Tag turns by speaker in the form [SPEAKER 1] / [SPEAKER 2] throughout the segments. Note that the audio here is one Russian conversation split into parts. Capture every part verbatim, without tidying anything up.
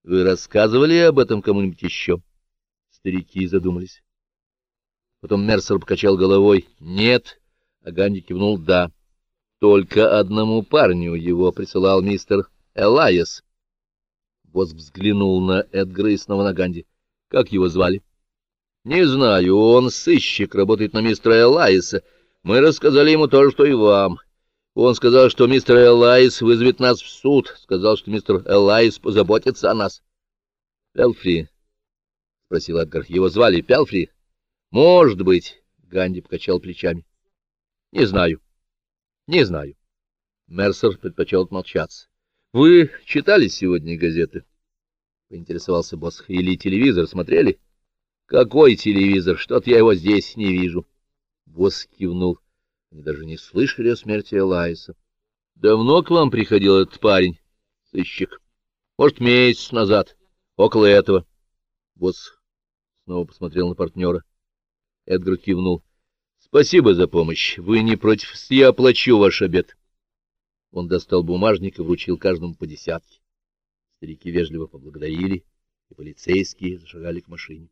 [SPEAKER 1] Вы рассказывали об этом кому-нибудь еще? Старики задумались. Потом Мерсер покачал головой. Нет. А Ганди кивнул. Да. Только одному парню его присылал мистер Элайас. Босс взглянул на Эдгара и снова на Ганди. Как его звали? Не знаю, он сыщик, работает на мистера Элайаса. Мы рассказали ему то же, что и вам. Он сказал, что мистер Элайс вызовет нас в суд. Сказал, что мистер Элайс позаботится о нас. Пелфри? — спросил Эдгар. — Его звали Пелфри? — Может быть, — Ганди покачал плечами. — Не знаю. — Не знаю. Мерсер предпочел отмолчаться. — Вы читали сегодня газеты? — поинтересовался босс. — Или телевизор смотрели? — Какой телевизор? Что-то я его здесь не вижу. Босс кивнул. Они даже не слышали о смерти Элайса. — Давно к вам приходил этот парень, сыщик? — Может, месяц назад. Около этого. Босс снова посмотрел на партнера. Эдгар кивнул. — Спасибо за помощь. Вы не против? Я оплачу ваш обед. Он достал бумажник и вручил каждому по десятке. Старики вежливо поблагодарили, и полицейские зашагали к машине.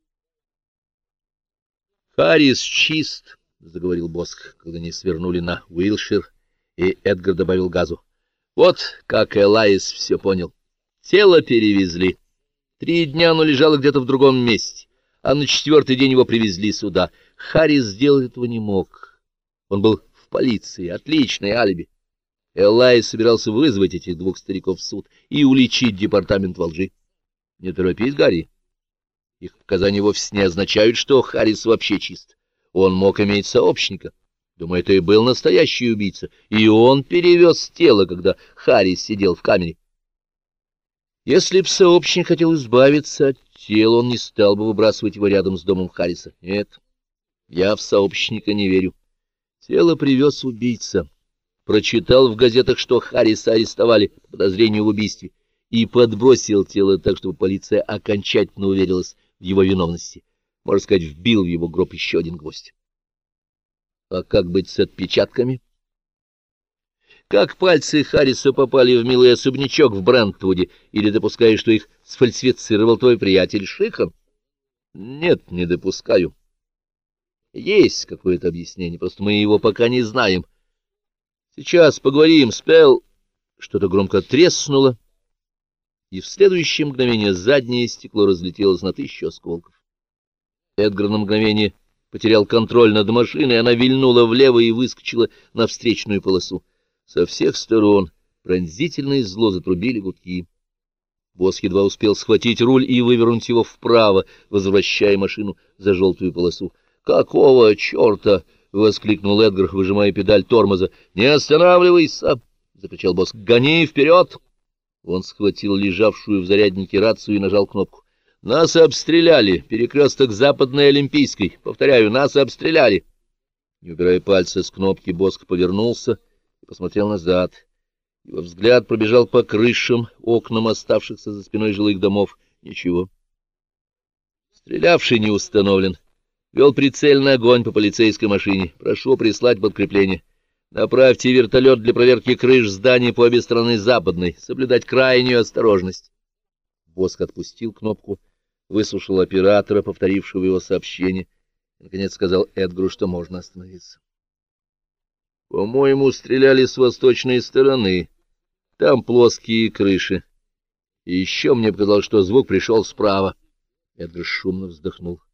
[SPEAKER 1] — Харрис чист, — заговорил Босх, когда они свернули на Уилшир, и Эдгар добавил газу. — Вот как Элайс все понял. Тело перевезли. Три дня оно лежало где-то в другом месте, а на четвертый день его привезли сюда. Харрис сделать этого не мог. Он был в полиции, отличное алиби. Элайс собирался вызвать этих двух стариков в суд и уличить департамент во лжи. Не торопись, Гарри. Их показания вовсе не означают, что Харрис вообще чист. Он мог иметь сообщника. Думаю, это и был настоящий убийца, и он перевез тело, когда Харрис сидел в камере. Если б сообщник хотел избавиться от тела, он не стал бы выбрасывать его рядом с домом Харриса. Нет, я в сообщника не верю. Тело привез убийца. Прочитал в газетах, что Харриса арестовали по подозрению в убийстве, и подбросил тело так, чтобы полиция окончательно уверилась в его виновности. Можно сказать, вбил в его гроб еще один гвоздь. А как быть с отпечатками? Как пальцы Харриса попали в милый особнячок в Брентвуде, или допускаешь, что их сфальсифицировал твой приятель Шихан? Нет, не допускаю. Есть какое-то объяснение, просто мы его пока не знаем. Сейчас поговорим, Спел. Что-то громко треснуло, и в следующее мгновение заднее стекло разлетелось на тысячу осколков. Эдгар на мгновение потерял контроль над машиной, и она вильнула влево и выскочила на встречную полосу. Со всех сторон пронзительно и зло затрубили гудки. Босс едва успел схватить руль и вывернуть его вправо, возвращая машину за желтую полосу. «Какого черта?» — воскликнул Эдгар, выжимая педаль тормоза. «Не останавливайся!» — закричал босс. «Гони вперед!» Он схватил лежавшую в заряднике рацию и нажал кнопку. «Нас обстреляли! Перекресток Западной Олимпийской! Повторяю, нас обстреляли!» Не убирая пальца с кнопки, Боск повернулся и посмотрел назад. Его взгляд пробежал по крышам, окнам оставшихся за спиной жилых домов. Ничего. Стрелявший не установлен. Вел прицельный огонь по полицейской машине. Прошу прислать подкрепление. Направьте вертолет для проверки крыш зданий по обе стороны Западной. Соблюдать крайнюю осторожность. Боск отпустил кнопку, выслушал оператора, повторившего его сообщение, и, наконец, сказал Эдгару, что можно остановиться. — По-моему, стреляли с восточной стороны. Там плоские крыши. И еще мне показалось, что звук пришел справа. Эдгар шумно вздохнул.